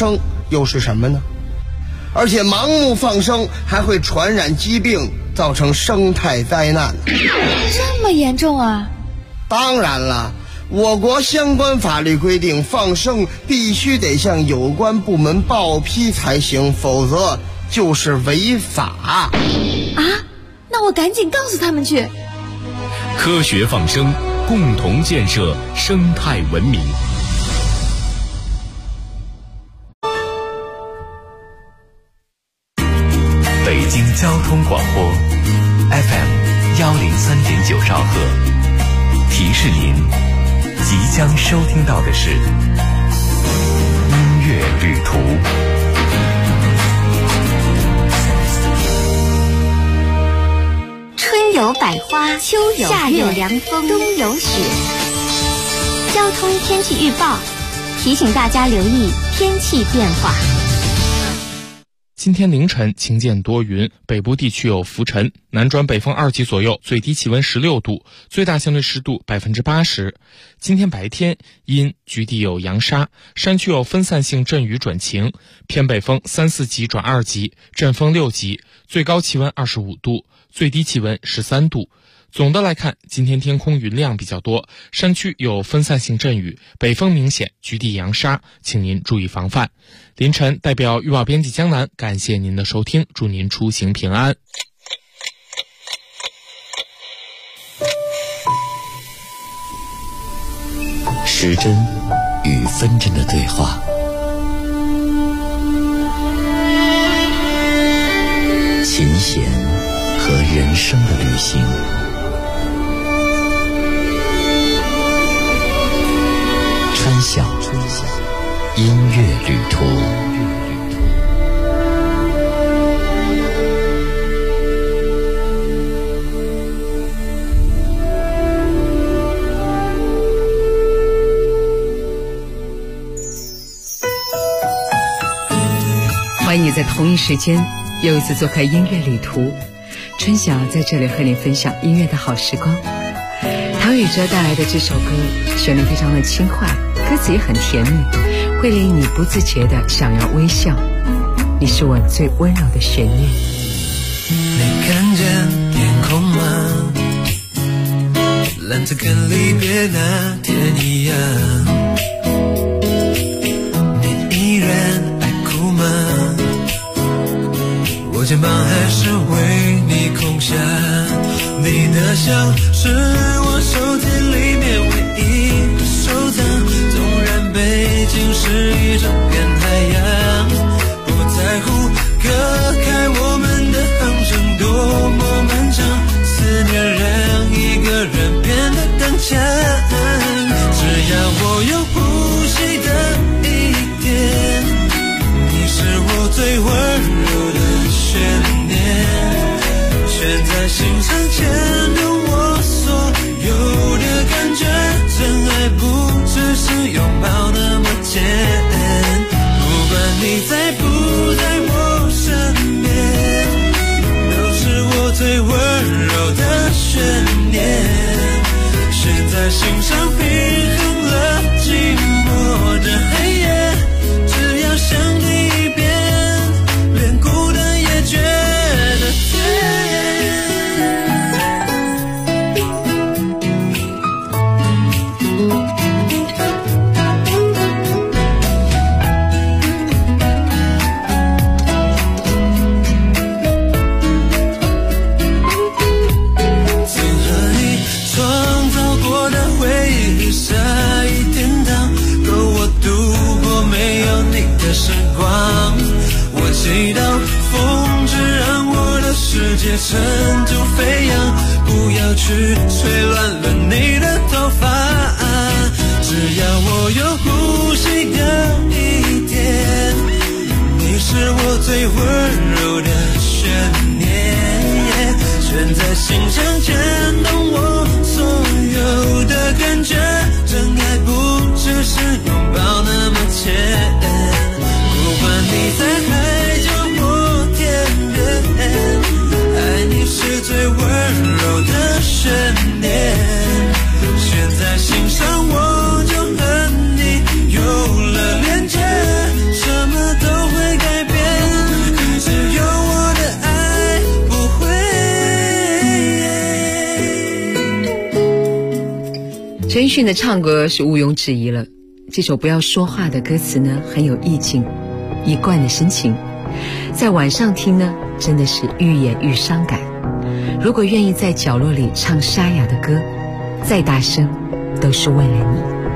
生又是什么呢？而且盲目放生还会传染疾病，造成生态灾难。 这么严重啊？ 当然了，我国相关法律规定，放生必须得向有关部门报批才行，否则就是违法。 啊？那我赶紧告诉他们去。 科学放生，共同建设生态文明。北京交通广播 FM103.9兆赫，提示您即将收听到的是音乐旅途。 春有百花，秋有夏有凉风，冬有雪。交通天气预报提醒大家留意天气变化。 今天凌晨晴间多云，北部地区有浮尘，南转北风2级左右，最低气温16度，最大相对湿度80%。今天白天阴，局地有扬沙，山区有分散性阵雨转晴，偏北风3、4级转2级，阵风6级，最高气温25度，最低气温13度。总的来看，今天天空云量比较多，山区有分散性阵雨，北风明显，局地扬沙，请您注意防范。凌晨代表预报编辑江南，感谢您的收听，祝您出行平安。 时针与分针的对话，琴弦和人生的旅行。川晓音乐旅途。 欢迎你在同一时间又一次做客音乐旅途。春晓在这里和你分享音乐的好时光。唐禹哲带来的这首歌，旋律非常的轻快，歌词也很甜蜜，会令你不自觉地想要微笑。你是我最温柔的悬念。 你看见天空吗？蓝色跟离别那天一样。你依然爱哭吗？我肩膀还是为你空下。你的笑是我手机里面唯一的收藏，纵然背景是一整片海洋，不在乎隔开我们的航程多么漫长，思念让一个人变得更强。只要我有呼吸的一点，你是我最温柔的悬念，悬在心上牵动我所有的感觉。真爱不只是拥抱那么简单，不管你在不在我身边，都是我最温柔的悬念，悬在心上平衡了寂寞的黑夜。只要想你一遍，连孤单也觉得甜。祈祷风只让我的世界尘土飞扬，不要去吹乱了你的头发。只要我有呼吸的一点，你是我最温柔的悬念，悬在心上牵动我所有的感觉。真爱不只是拥抱那么浅，不管你在海角或天边，爱你是最温柔的悬念，悬在心上我就和你有了连接。什么根迅的唱歌是毋庸置疑了。这首不要说话的歌词呢，很有意境，一贯的深情，在晚上听呢，真的是愈演愈伤感。如果愿意在角落里唱沙哑的歌，再大声都是为了你。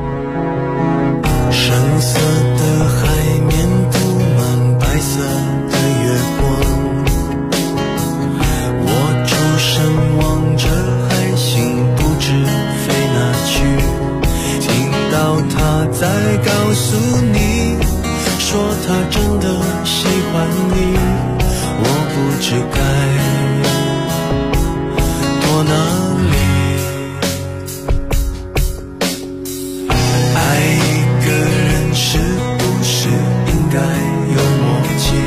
深色的海面布满白色的月光，我出神望着海星不知飞哪去，听到他在告诉你说他真的喜欢你，我不知该躲哪里。爱一个人是不是应该有默契？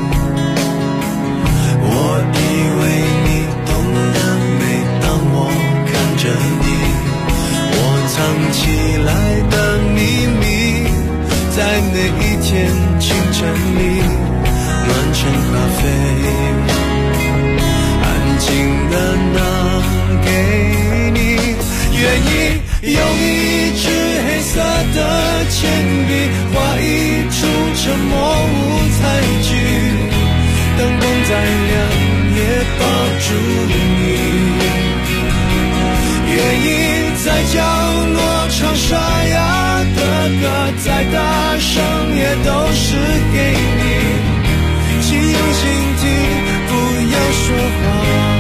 我以为你懂得，每当我看着你，我藏起来的秘密，在每一天清晨里暖成咖啡，安静的拿给你，愿意用一支黑色的铅笔画一出沉默舞台剧，灯光再亮也抱住你，愿意在角落唱沙哑的歌，再大声也都是给你，请用心听，不要说话。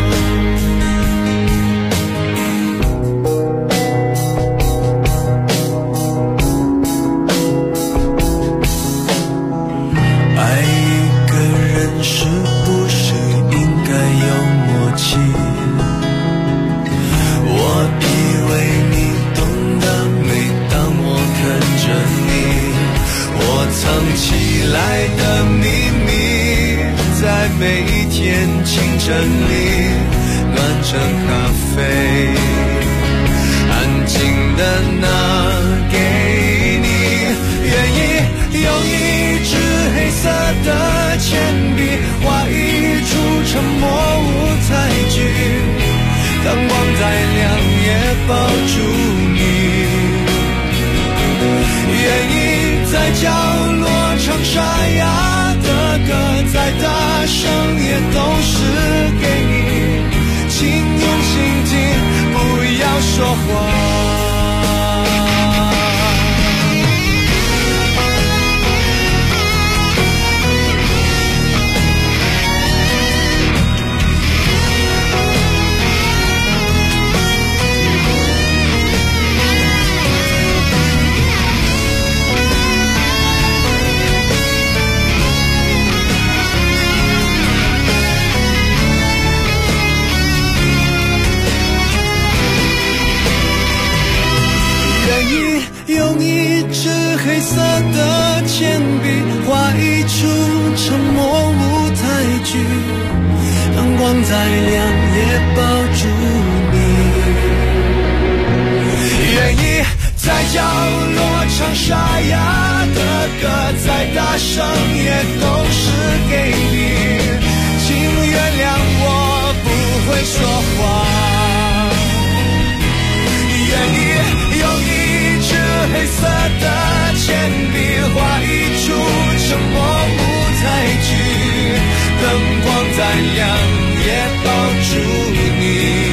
爱一个人是不是应该有默契？我以为你懂得，每当我看着你，我藏起来的秘密，在每一天清晨里暖成咖啡，安静的拿给你，愿意用一支黑色的铅笔画一出沉默舞台剧，灯光再亮也抱住你，愿意在角落唱沙哑的歌，再大声也都是给你，请用心听，不要说话。用一支黑色的铅笔画一出沉默舞台剧，灯光再亮也抱住你，愿意在角落唱沙哑的歌，再大声也都是给你，请原谅我不会说话，愿意用一支黑色的铅笔画一出沉默舞台剧，灯光再亮也抱住你，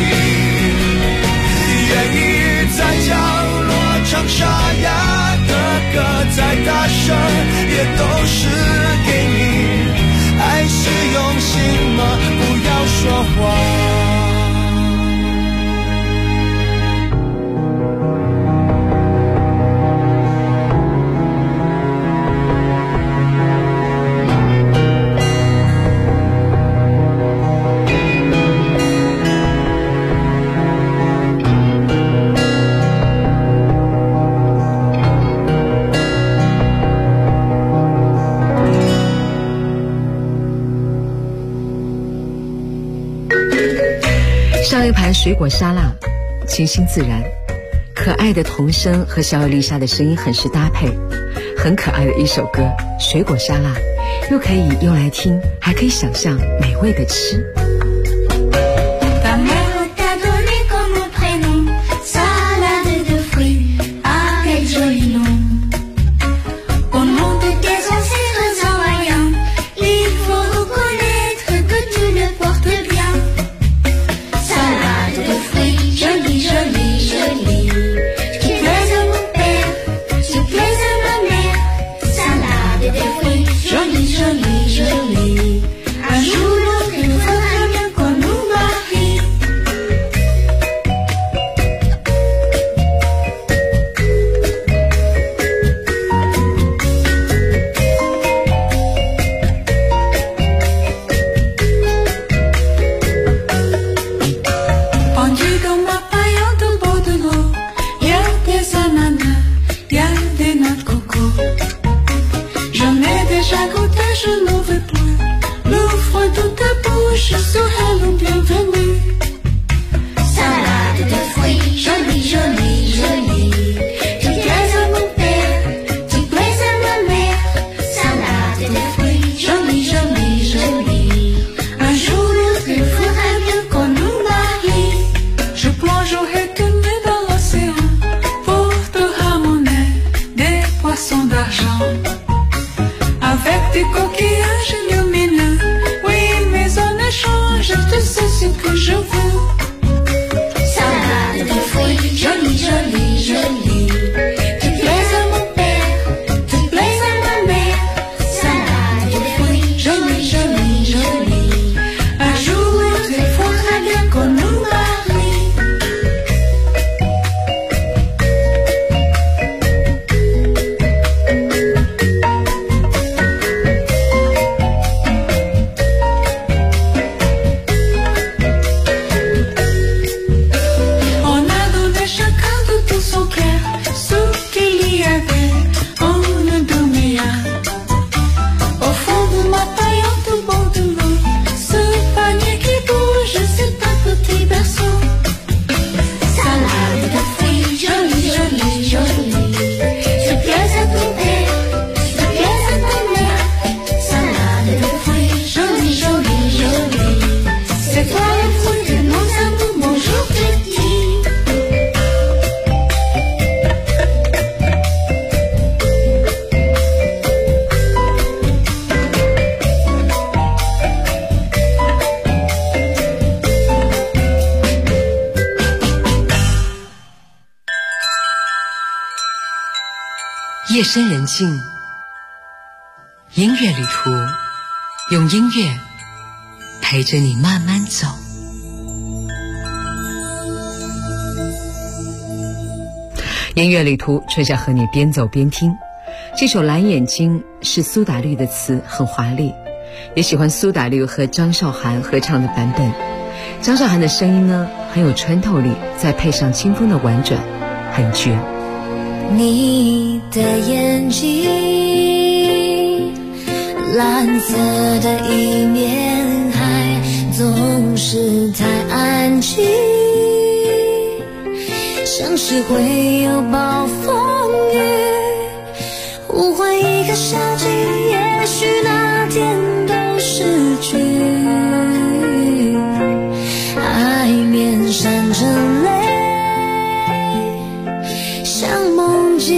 愿意在角落唱沙哑的歌，再大声也都是给你，爱是用心吗？不要说话。 上一盘水果沙拉，清新自然，可爱的童声和小野丽莎的声音很是搭配，很可爱的一首歌。水果沙拉又可以用来听，还可以想象美味的吃。 Ta mère t'a donné comme prénom salade de chaque otage n'en veut plus. L'ouvre de ta bouche sera le bienvenu. Salade de fruits, jolie, jolie, jolie. Tu plais à mon père, tu plais à ma mère. Salade de fruits, jolie, jolie, jolie. Un jour il faudra bien qu'on nous marie. Je plongerai tes nez dans l'océan pour te ramener des poissons d'argent. Avec des coquillages lumineux. Oui, mais en échange, tu sais ce que je veux. Salade de fruits, jolie, jolie, jolie. Tu plais à mon père, tu plais à ma mère. Salade de fruits, jolie, jolie, jolie. Un jour, il faudra bien qu'on nous marie. On a donné chacun de tout son cœur ce qu'il y avait en de mien. Au fond de ma paillante au bord de l'eau, ce panier qui bouge, c'est un petit berceau. Salade de fruits, jolie, jolie, jolie. Tu plais à ton père, tu plais à ta mère. Salade de fruits, jolie, jolie, jolie. C'est toi le fruit de nos amours, mon jour petit. 夜深人静，音乐旅途，用音乐陪着你慢慢走。音乐旅途，春夏和你边走边听。这首《蓝眼睛》是苏打绿的词，很华丽，也喜欢苏打绿和张韶涵合唱的版本。张韶涵的声音呢，很有穿透力，再配上清风的婉转，很绝。 你的眼睛，蓝色的一面海，总是太安静，像是会有暴风雨，呼唤一个小景，也许那天都失去，海面闪着泪，像梦境。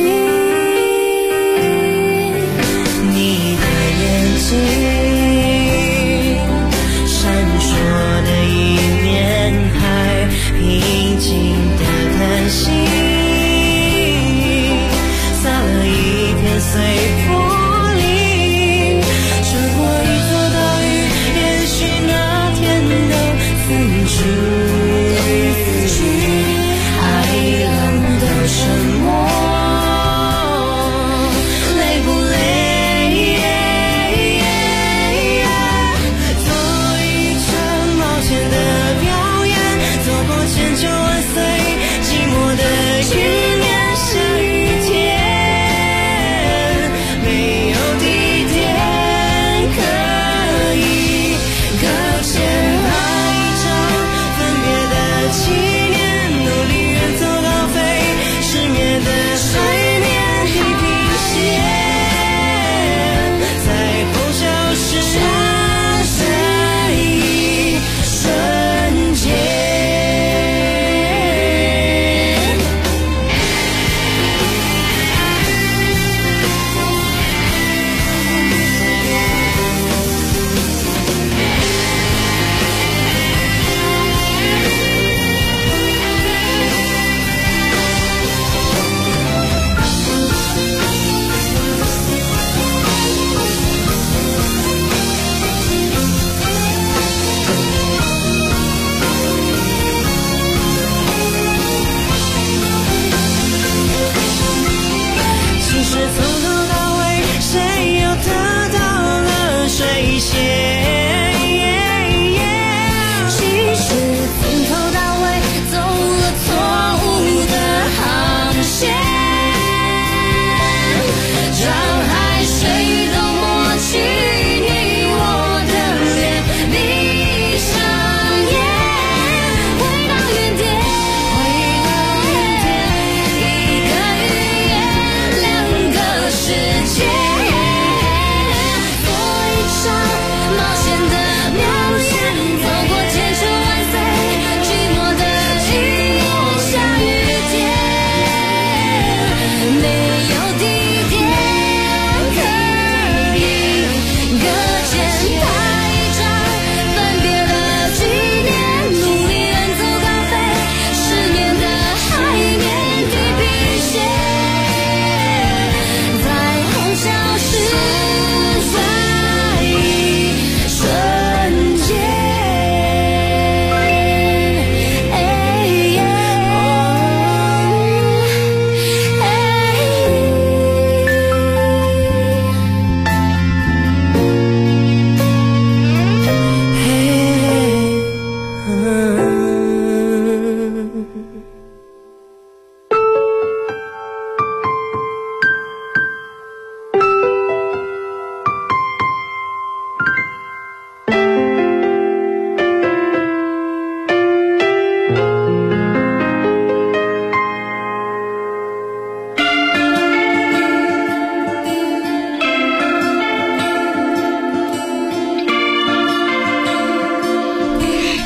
你的眼睛，闪烁的一面海，平静的叹息，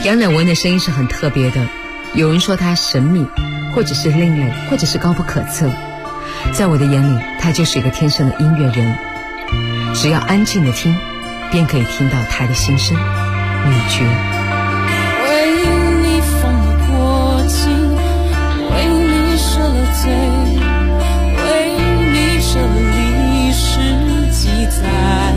杨乃文的声音是很特别的，有人说他神秘，或者是另类，或者是高不可测。在我的眼里，他就是一个天生的音乐人。只要安静的听，便可以听到他的心声。女爵。 为你放了过境，为你舍了罪，为你舍了历史记载，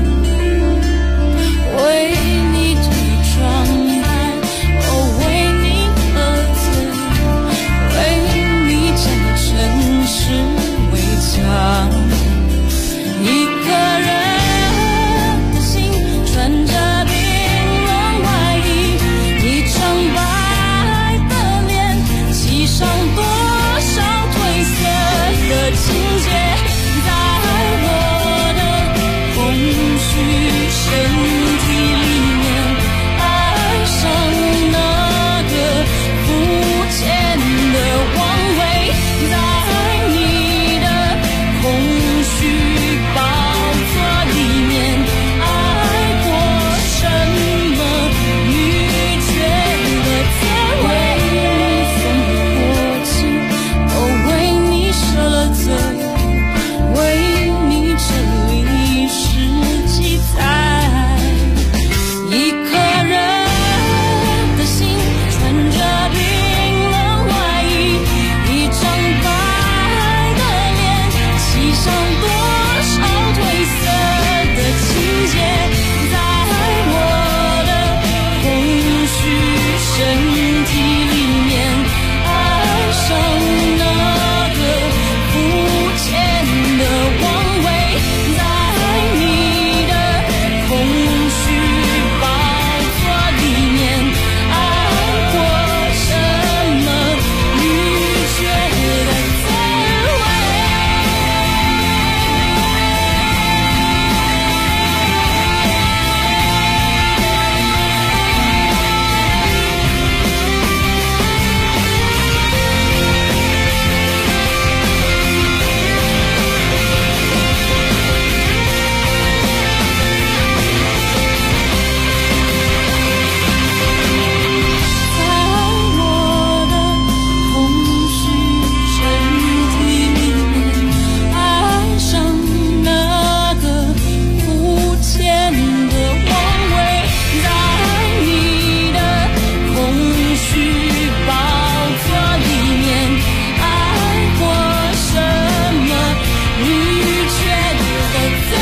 为你推窗台，为你喝醉，为你将城市围墙。一个人的心穿着冰冷外衣，一张白的脸，漆上多少褪色的情节，在我的空虚身体里面，爱上那个肤浅的王位，在你的空虚宝座里面，爱过什么女爵的滋味？为你疯了过境，为你舍了罪，为你这历史记载。一个人的心穿着冰冷外衣，一张白的脸，漆上多少褪色的情节，在我的空虚身体里面，爱上那个肤浅的王位，在你的空虚宝座里面，爱过什么女爵的滋味？在我的空虚身体里面，爱上那个肤浅的王位，在你的空虚宝座里面，爱过什么女爵的滋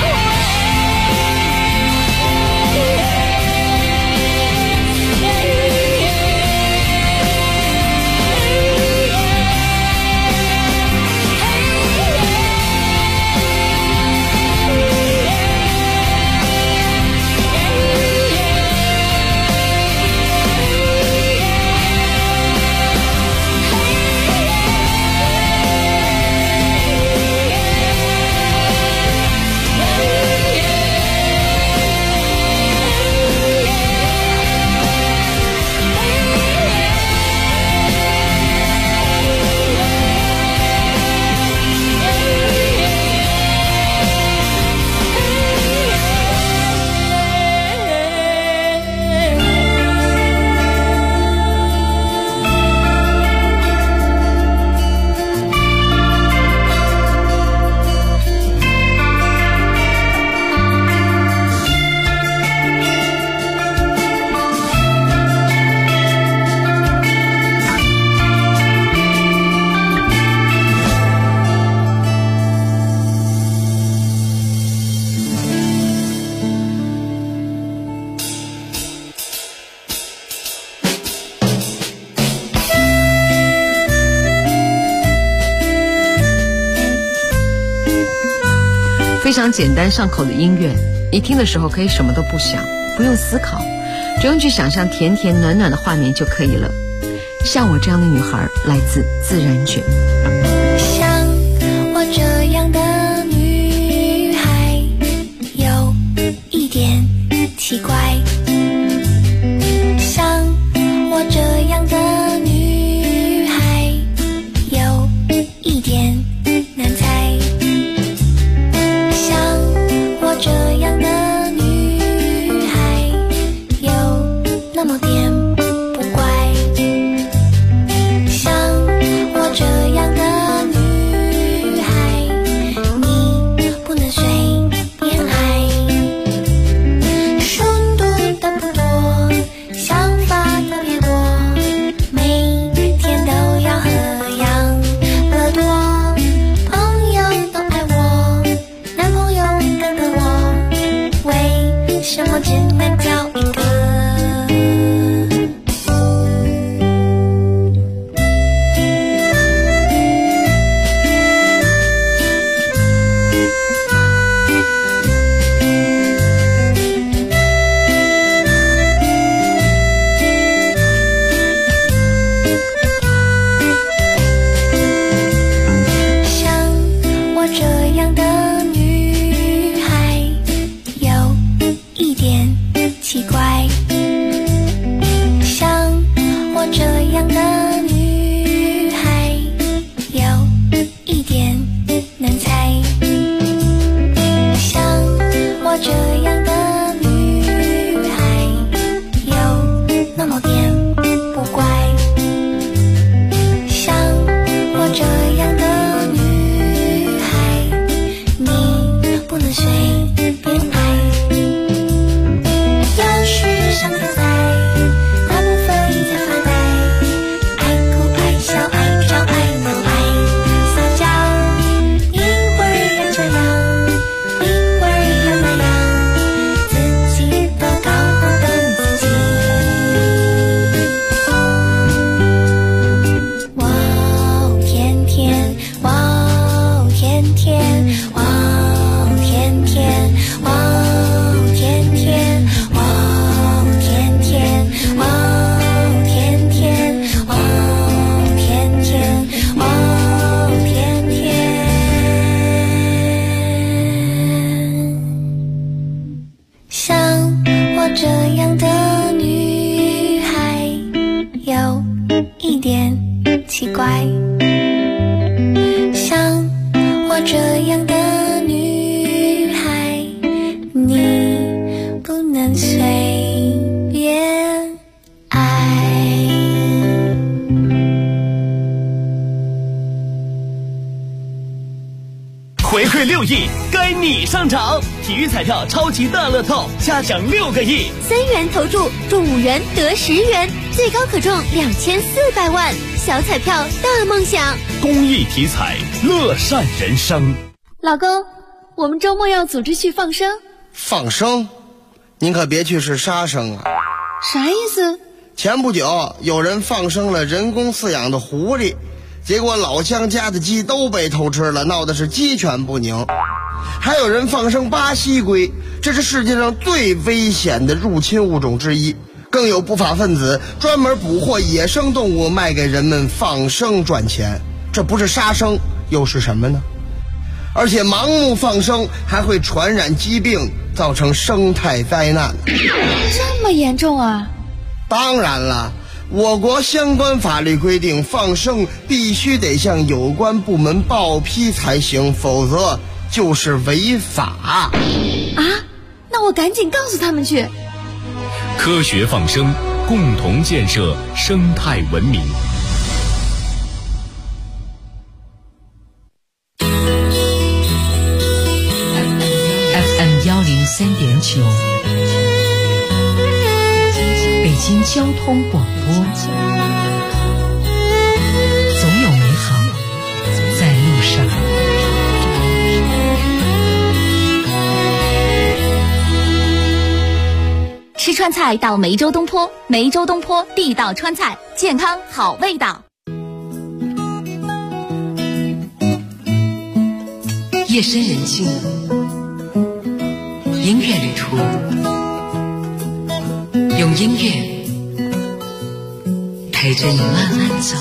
非常简单上口的音乐，你听的时候可以什么都不想，不用思考，只用去想象甜甜暖暖的画面就可以了。像我这样的女孩，来自自然卷。 像我这样的女孩，有一点奇怪。像我这样的女孩，有一点难猜。像我这样的女孩，有那么点 6亿，该你上场！体育彩票超级大乐透，下奖6个亿 ，3元投注中5元得10元，最高可中2400万。小彩票大梦想， 公益体彩，乐善人生。 老公，我们周末要组织去放生。 放生？您可别去是杀生啊！ 啥意思？ 前不久有人放生了人工饲养的狐狸，结果老乡家的鸡都被偷吃了，闹的是鸡犬不宁。还有人放生巴西龟，这是世界上最危险的入侵物种之一。更有不法分子专门捕获野生动物卖给人们放生赚钱，这不是杀生又是什么呢？而且盲目放生还会传染疾病，造成生态灾难。 这么严重啊？ 当然了，我国相关法律规定，放生必须得向有关部门报批才行，否则就是违法。 啊？那我赶紧告诉他们去。 科学放生，共同建设生态文明。 FM 103.9，北京交通广播，总有美好在路上。 吃川菜到梅州东坡，梅州东坡地道川菜，健康好味道。 夜深人静，音乐旅途，用音乐陪着你慢慢走。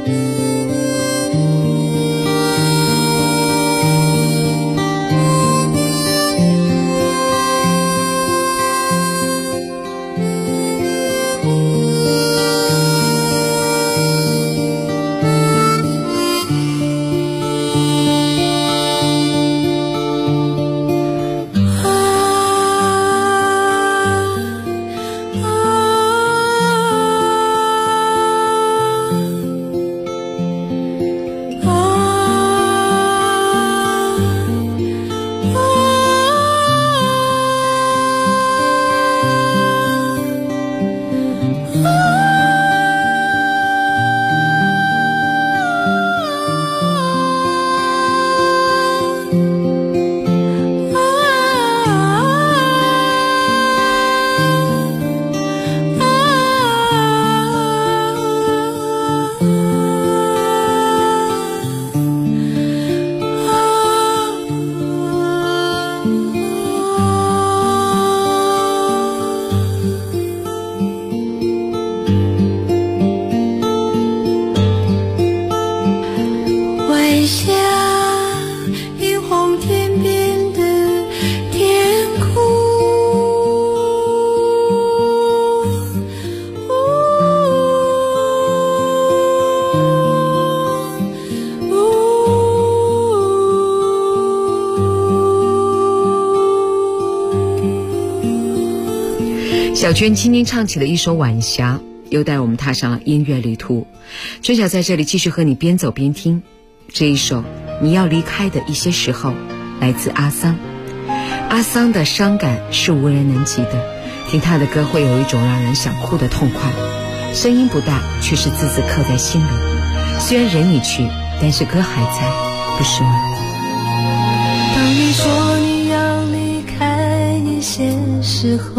小娟轻轻唱起了一首《晚霞》，又带我们踏上了音乐旅途。春晓在这里继续和你边走边听这一首《你要离开的一些时候》，来自阿桑。阿桑的伤感是无人能及的，听他的歌会有一种让人想哭的痛快，声音不大，却是字字刻在心里。虽然人已去，但是歌还在，不是吗？ 当你说你要离开一些时候，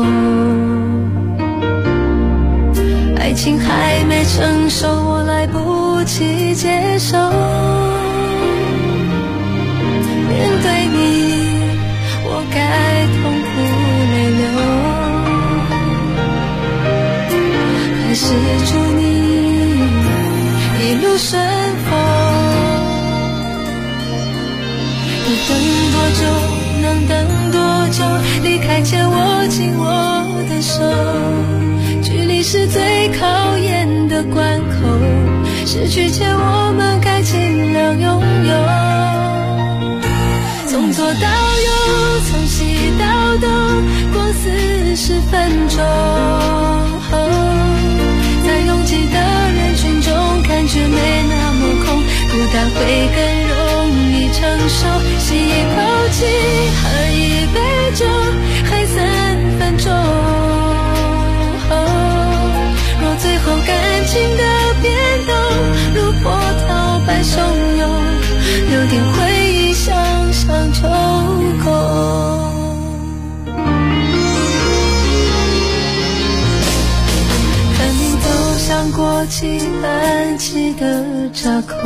爱情还没成熟，我来不及接受。面对你，我该痛哭泪流，还是祝你一路顺风。能等多久？能等多久？离开前握紧我的手，距离是最考验的关口，失去前我们该尽量拥有。从左到右，从西到东，过40分钟，在拥挤的人群中感觉没那么空，孤单会更容易承受。吸一口气，喝一杯酒，还3分钟，若最后感情的变动如波涛般汹涌，留点回忆想想就够。看你走向过期安气的闸口，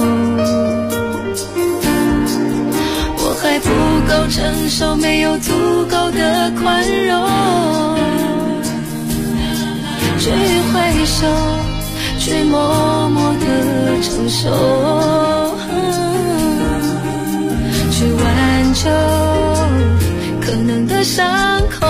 我还不够成熟，没有足够的宽容，去挥手，去默默地承受，去挽救可能的伤口。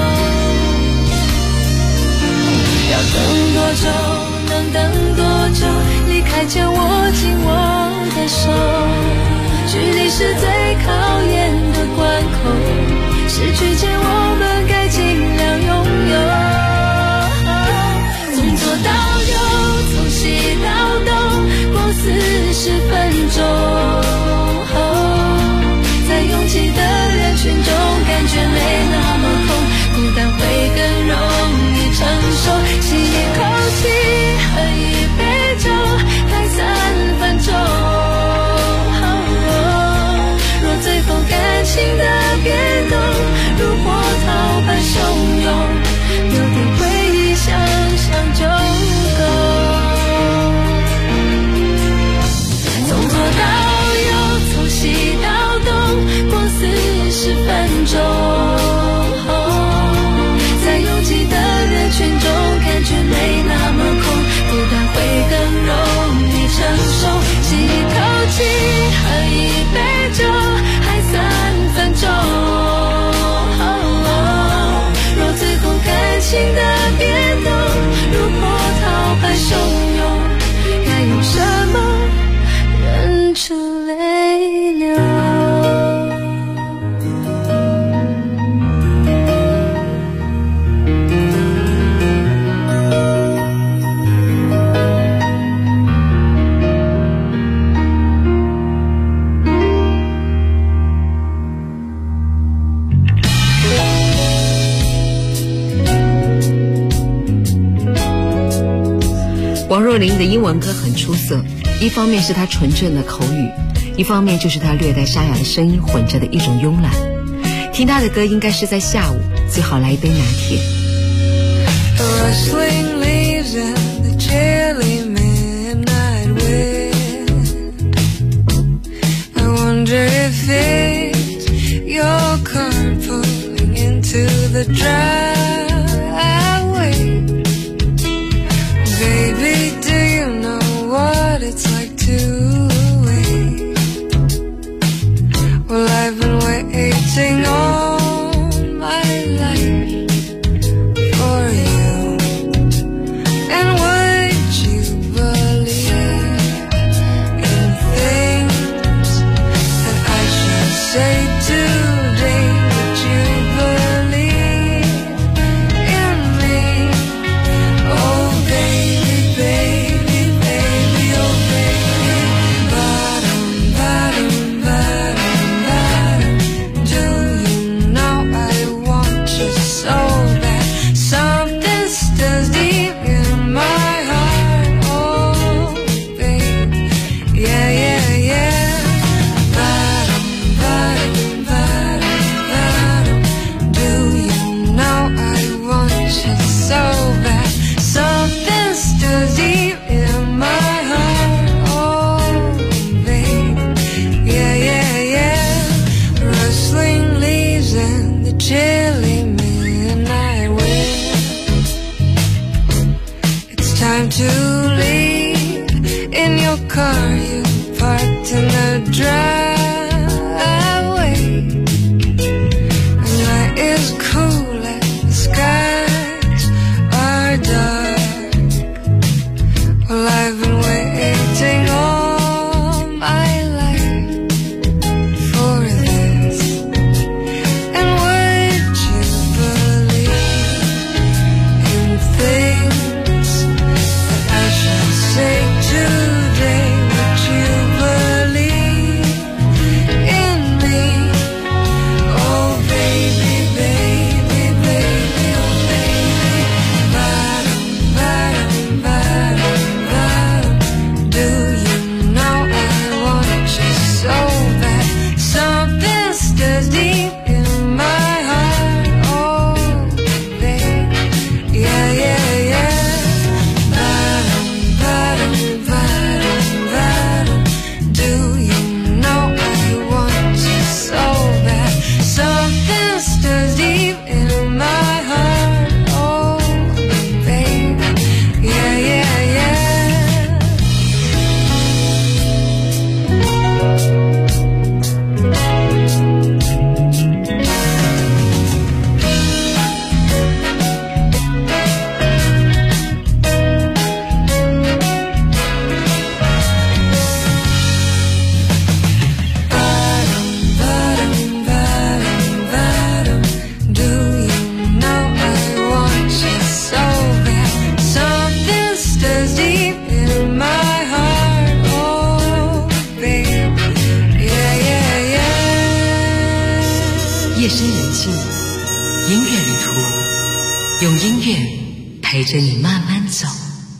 要等多久？能等多久？离开前握紧我的手，距离是最考验的关口，失去前我们该尽量拥有。从左到右，从西到东，过40分钟，在拥挤的人群中感觉没那么空，孤单会更容易承受。吸一口气，喝一杯酒，还3分钟，若最后感情的变动如波若琳的英文歌很出色，一方面是她纯正的口语，一方面就是她略带沙哑的声音混着的一种慵懒。听她的歌应该是在下午，最好来一杯拿铁。 Rustling leaves and the chilly midnight wind. I wonder if it's your car pulling into the driveway. Baby, do you know what it's like to wait? Well, I've been waiting all my life for you. And would you believe in things that I should say today? Would you believe in me? Oh baby, baby, baby, oh baby. Bottom, bottom, bottom, bottom. Do you know I want you so bad? Something stirs deep in my heart. Oh baby, yeah, yeah, yeah. Bottom, bottom, bottom, bottom. Do you know I want you so bad? Something stirs deep in my heart. Oh baby, yeah, yeah, yeah. Rustling leaves and the chilly midnight wind. It's time to leave. In your car you parked in the driveway. The night is cool and the skies are dark. Well, I've been waiting all my life for this. And would you believe in things that I should say today? Would you believe in me? Oh baby, baby, baby, oh baby. Bottom, bottom, bottom, bottom. Do you know I want you so bad? Something stirs deep in my heart. Oh baby, yeah, yeah, yeah. Bottom, bottom, bottom, bottom. Do you know I want you so bad? Something stirs deep in my heart. Oh baby, yeah, yeah, yeah. Bottom, bottom, bottom, bottom. Do you know I want you so bad? Something stirs deep in my heart. Oh baby, yeah, yeah, yeah. 夜深人静，音乐旅途，用音乐陪着你慢慢走。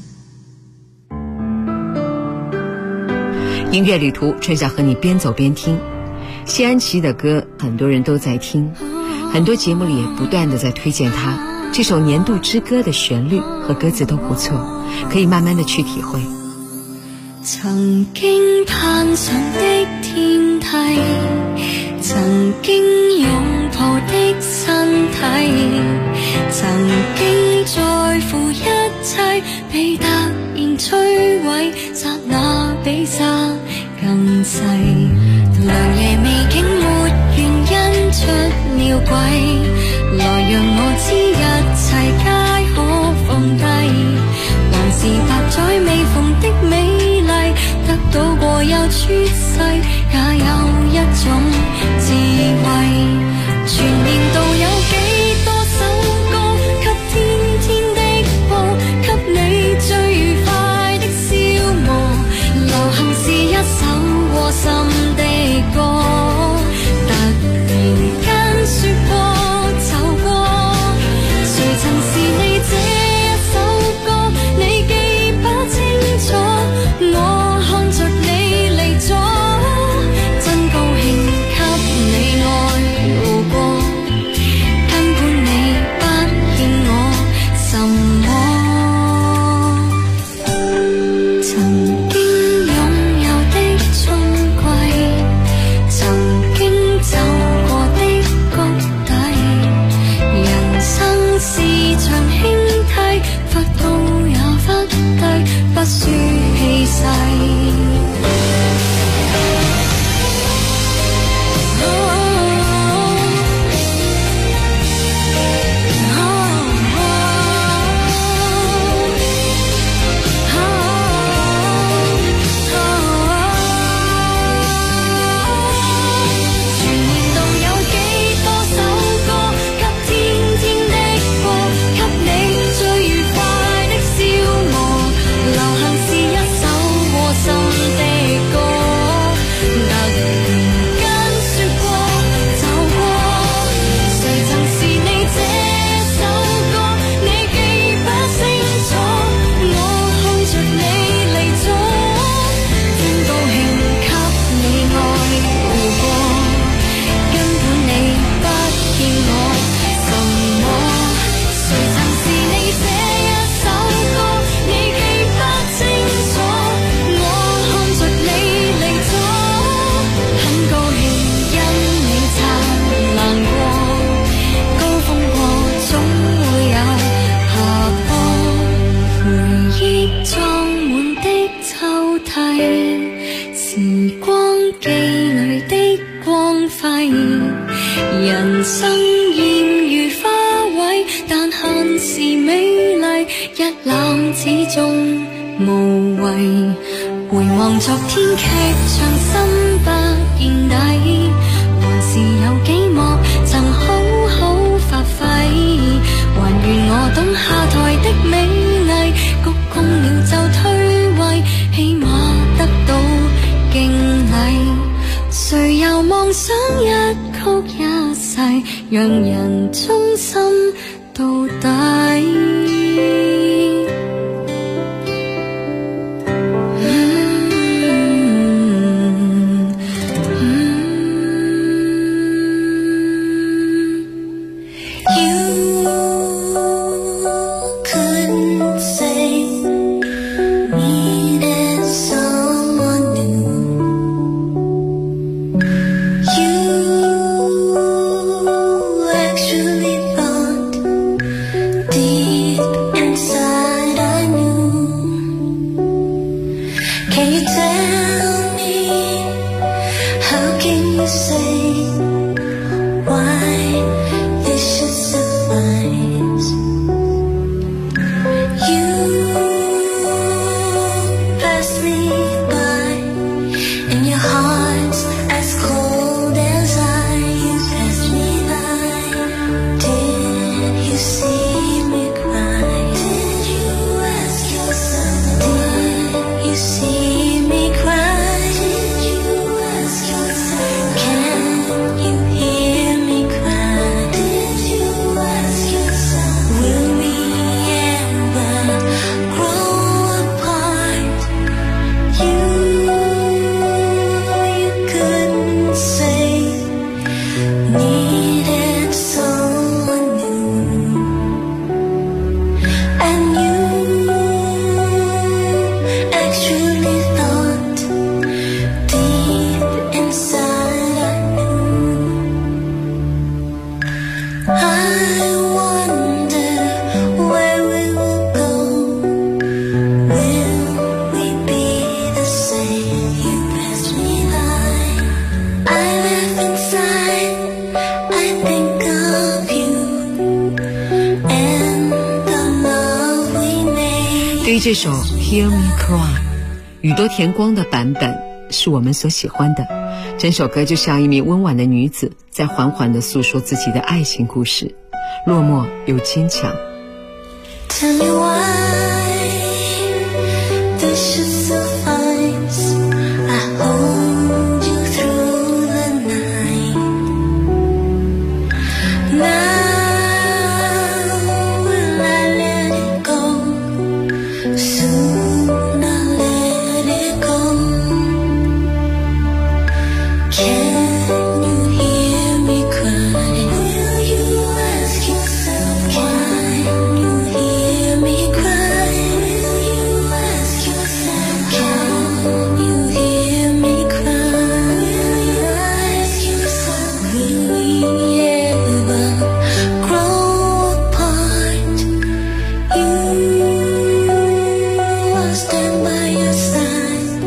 音乐旅途，春晓和你边走边听。谢安琪的歌很多人都在听，很多节目里也不断的在推荐他。这首年度之歌的旋律和歌词都不错，可以慢慢的去体会。 曾經攀上的天梯，曾經擁抱的身體，曾經在乎一切，被突然摧毀，剎那比沙更細。良夜未竟沒原因出了軌，來讓我知一切皆可放低，還是百載未逢的美麗，得到過又出世，也有一種智慧。全年度有幾多首歌，給天天的播，給你最愉快的消磨。流行是一首窩心的歌，突然間說過就過，誰曾是你這一首歌？你記不清楚。 記裏的光輝。人生現如花卉，但限時美麗，一覽始終無謂。回望昨天劇場深不見底，還是有幾幕曾好好發揮。還願我懂下台的美麗，鞠躬了就退位，起碼得到敬禮。誰又妄想一曲一世，讓人忠心到底。 对于这首 Hear Me Cry， 宇多田光的版本是我们所喜欢的。整首歌就像一名温婉的女子在缓缓地诉说自己的爱情故事，落寞又坚强。 Tell me why this should suffice. I hold you through the night. Now will I let it go? Soon I'll let it go. Can you hear me cry? Will you ask yourself why? Hear me cry. Will you ask yourself? Can you hear me cry? Will you ask yourself? Will we ever grow apart? I'll stand by your side.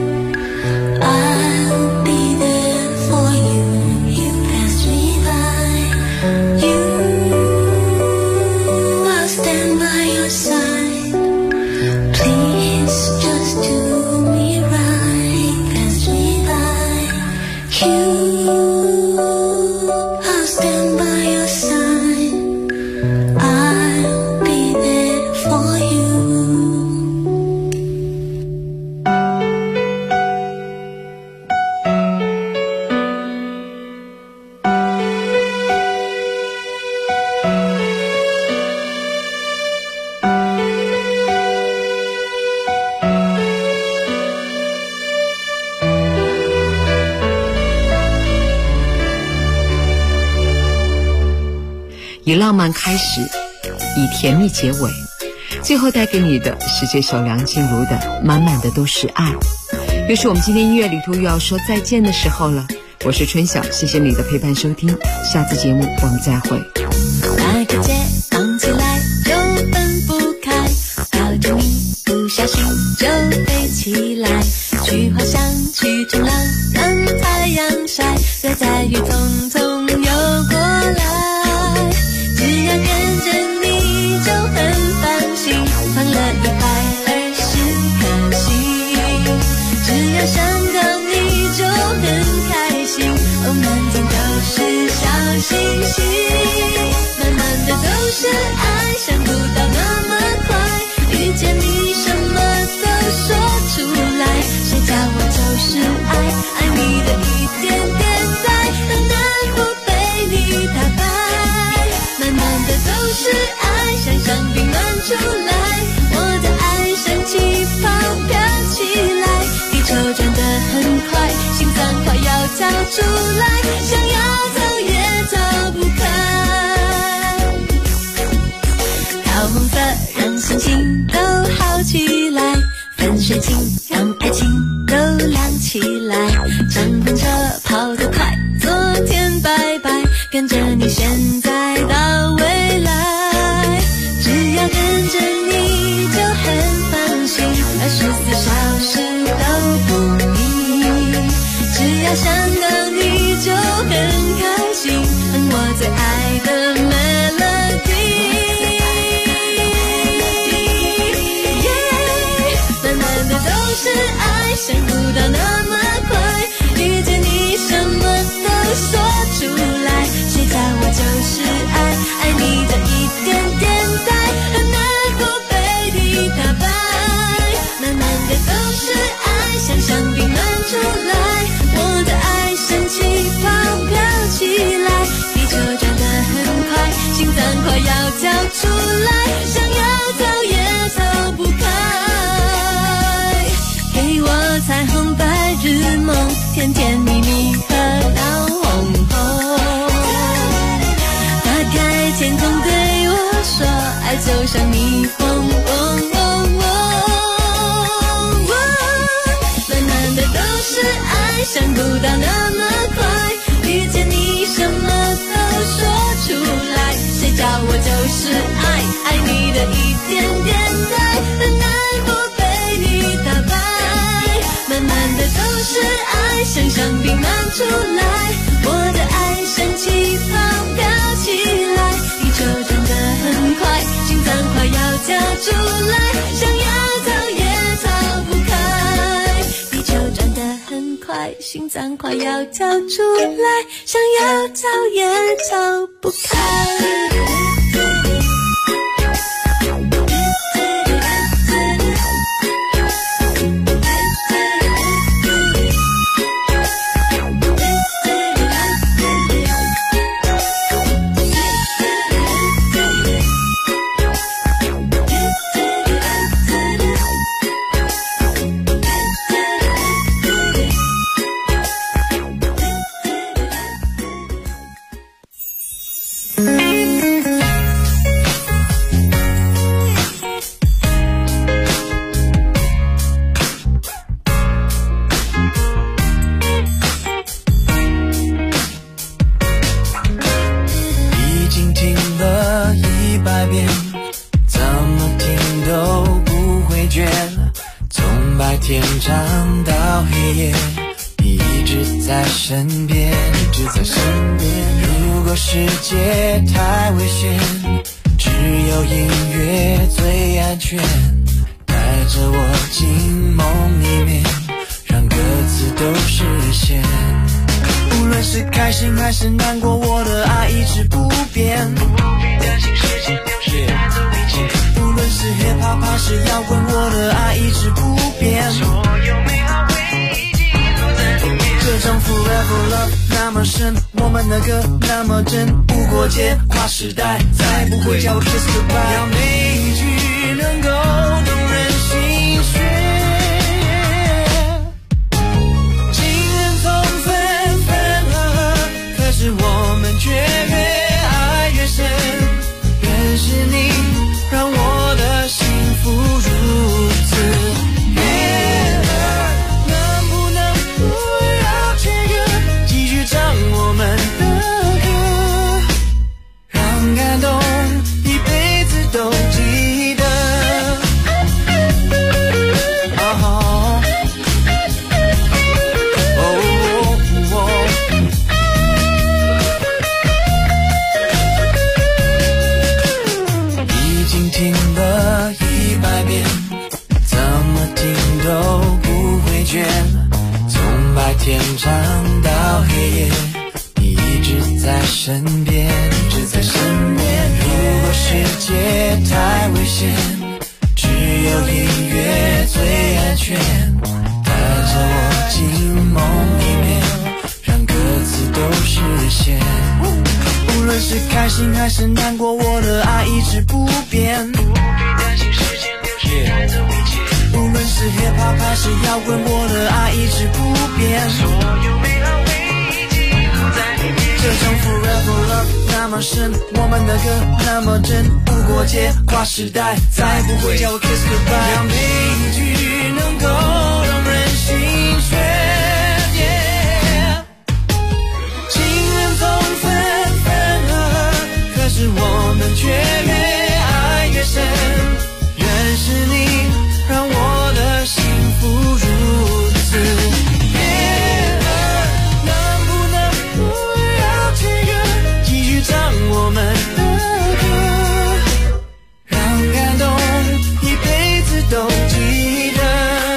I'll be there for you. You pass me by. I'll stand by your side. Please just do me right. Pass me by. I'll stand by your side. I'll be there for you. 以浪漫开始，以甜蜜结尾，最后带给你的是这首梁静茹的《满满的都是爱》。又是我们今天音乐旅途又要说再见的时候了。我是春晓，谢谢你的陪伴收听，下次节目我们再会。 那个结绑起来就分不开，靠近你不小心就飞起来，去滑翔去冲浪，让太是爱，想不到那么快，遇见你什么都说出来，谁叫我就是爱，爱你的一点点在，很难不被你打败，满满的都是爱，像香槟漫出来，我的爱像气泡飘起来，地球转得很快，心脏快要跳出来，想要走也走不开，桃红色让心情都好起来，粉水晶让爱情都亮起来，敞篷车跑得快，昨天拜拜，跟着你现在到未来，只要跟着你就很放心，24小时都不腻，只要想到你就很开心，我最爱的 melody， 满满的都是爱，想不到那么快，遇见你什么都说出来，谁叫我就是爱，爱你的一点点在，很难不被你打败，满满的都是爱，像香槟漫出来，我的爱像气泡飘起来，地球转得很快，心脏快要跳出来，想要走也走不开，给我彩虹白日梦，甜甜蜜蜜和闹哄哄，打开天空对我说，爱就像霓虹，满满的都是爱，想不到那么快，遇见你什么都说出来，谁叫我就是爱，爱你的一点点在，很难不被你打败，满满的都是爱，像香槟漫出来，我的爱像气泡飘起来，地球转得很快，心脏快要跳出来，想要走也走不开，地球转得很快，心脏快要跳出来，想要走也走不开。 天长到黑夜，你一直在身边，一直在身边。如果世界太危险，只有音乐最安全，带着我进梦里面，让歌词都实现。无论是开心还是难过，我的爱一直不变，不必担心时间流逝带走一切。无论是 hiphop 还是摇滚，我的爱一直不变，所有美好回忆记录在里面。这种 forever love 那么深，我们的歌那么真，无国界跨时代，再不会叫我 kiss goodbye。要每一句能够动人心弦，情人总分分合合，可是我们却越爱越深。认识你让我的幸福如此悦耳，能不能不要切割，继续唱我们的歌，让感动一辈子都记得。已经听了100遍，怎么听都不会倦，从白天长到黑夜，你一直在身边，一直在身边。如果世界太危险，只有音乐最安全，带着我进梦里面，让歌词都实现。无论是开心还是难过，我的爱一直不变，不必担心时间流逝带走一切。无论是 hip hop 还是摇滚，我的爱一直不变，所有美好回忆记录在里面。这种 forever love 那么深，我们的歌那么真，无国界跨时代，再不会叫我 kiss goodbye。让每一句能够让人心碎。情人总分分合合，可是我们却越爱越深。认识你，让我的幸福如此变恶。能不能不要这个，继续唱我们的歌，让感动一辈子都记得。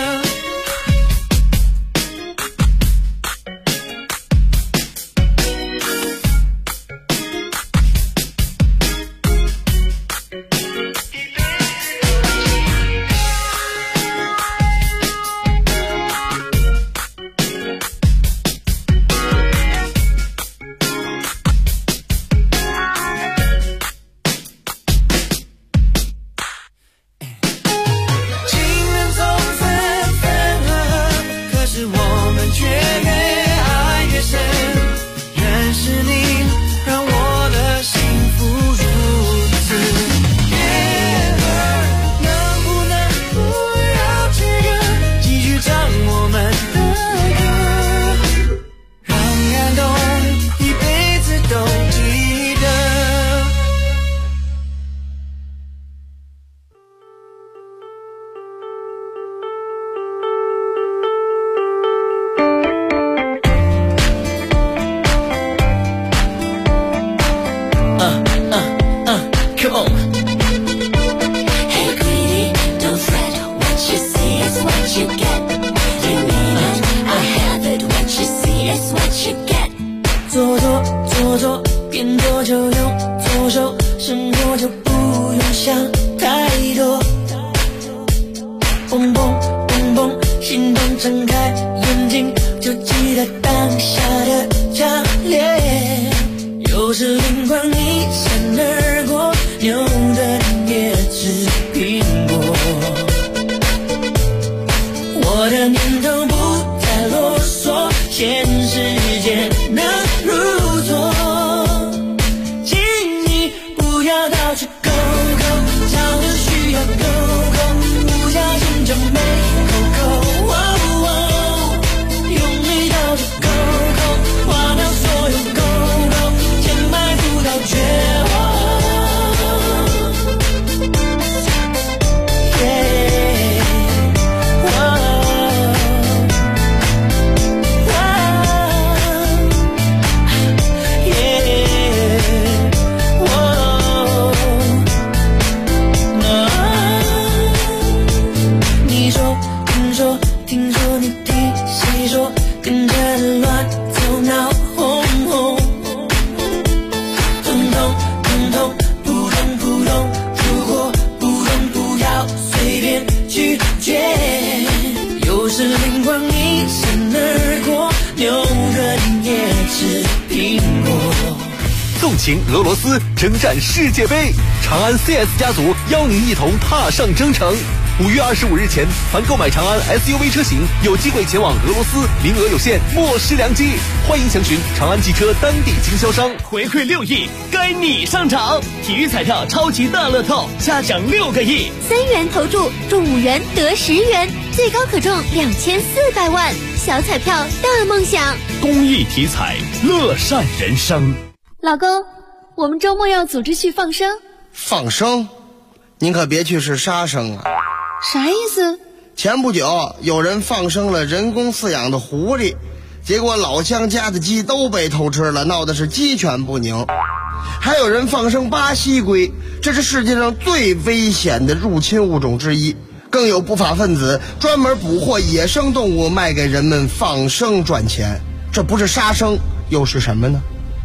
纵情俄罗斯，征战世界杯，长安 CS 家族邀您一同踏上征程。5月25日前，凡购买长安 SUV 车型，有机会前往俄罗斯，名额有限，莫失良机。欢迎详询长安汽车当地经销商。 回馈6亿，该你上场！体育彩票超级大乐透，下奖6个亿 ，3元投注中5元得10元，最高可中2400万，小彩票大梦想。 公益体彩，乐善人生。 老公，我们周末要组织去放生。 放生？您可别去是杀生啊！ 啥意思？ 前不久有人放生了人工饲养的狐狸，结果老乡家的鸡都被偷吃了，闹得是鸡犬不宁。还有人放生巴西龟，这是世界上最危险的入侵物种之一。更有不法分子专门捕获野生动物卖给人们放生赚钱，这不是杀生又是什么呢？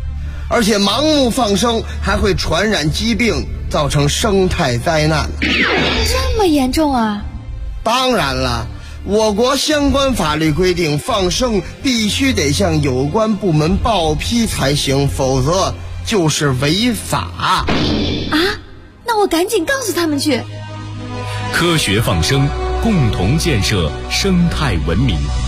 而且盲目放生还会传染疾病，造成生态灾难。 这么严重啊？ 当然了，我国相关法律规定，放生必须得向有关部门报批才行，否则就是违法。 啊？那我赶紧告诉他们去。 科学放生，共同建设生态文明。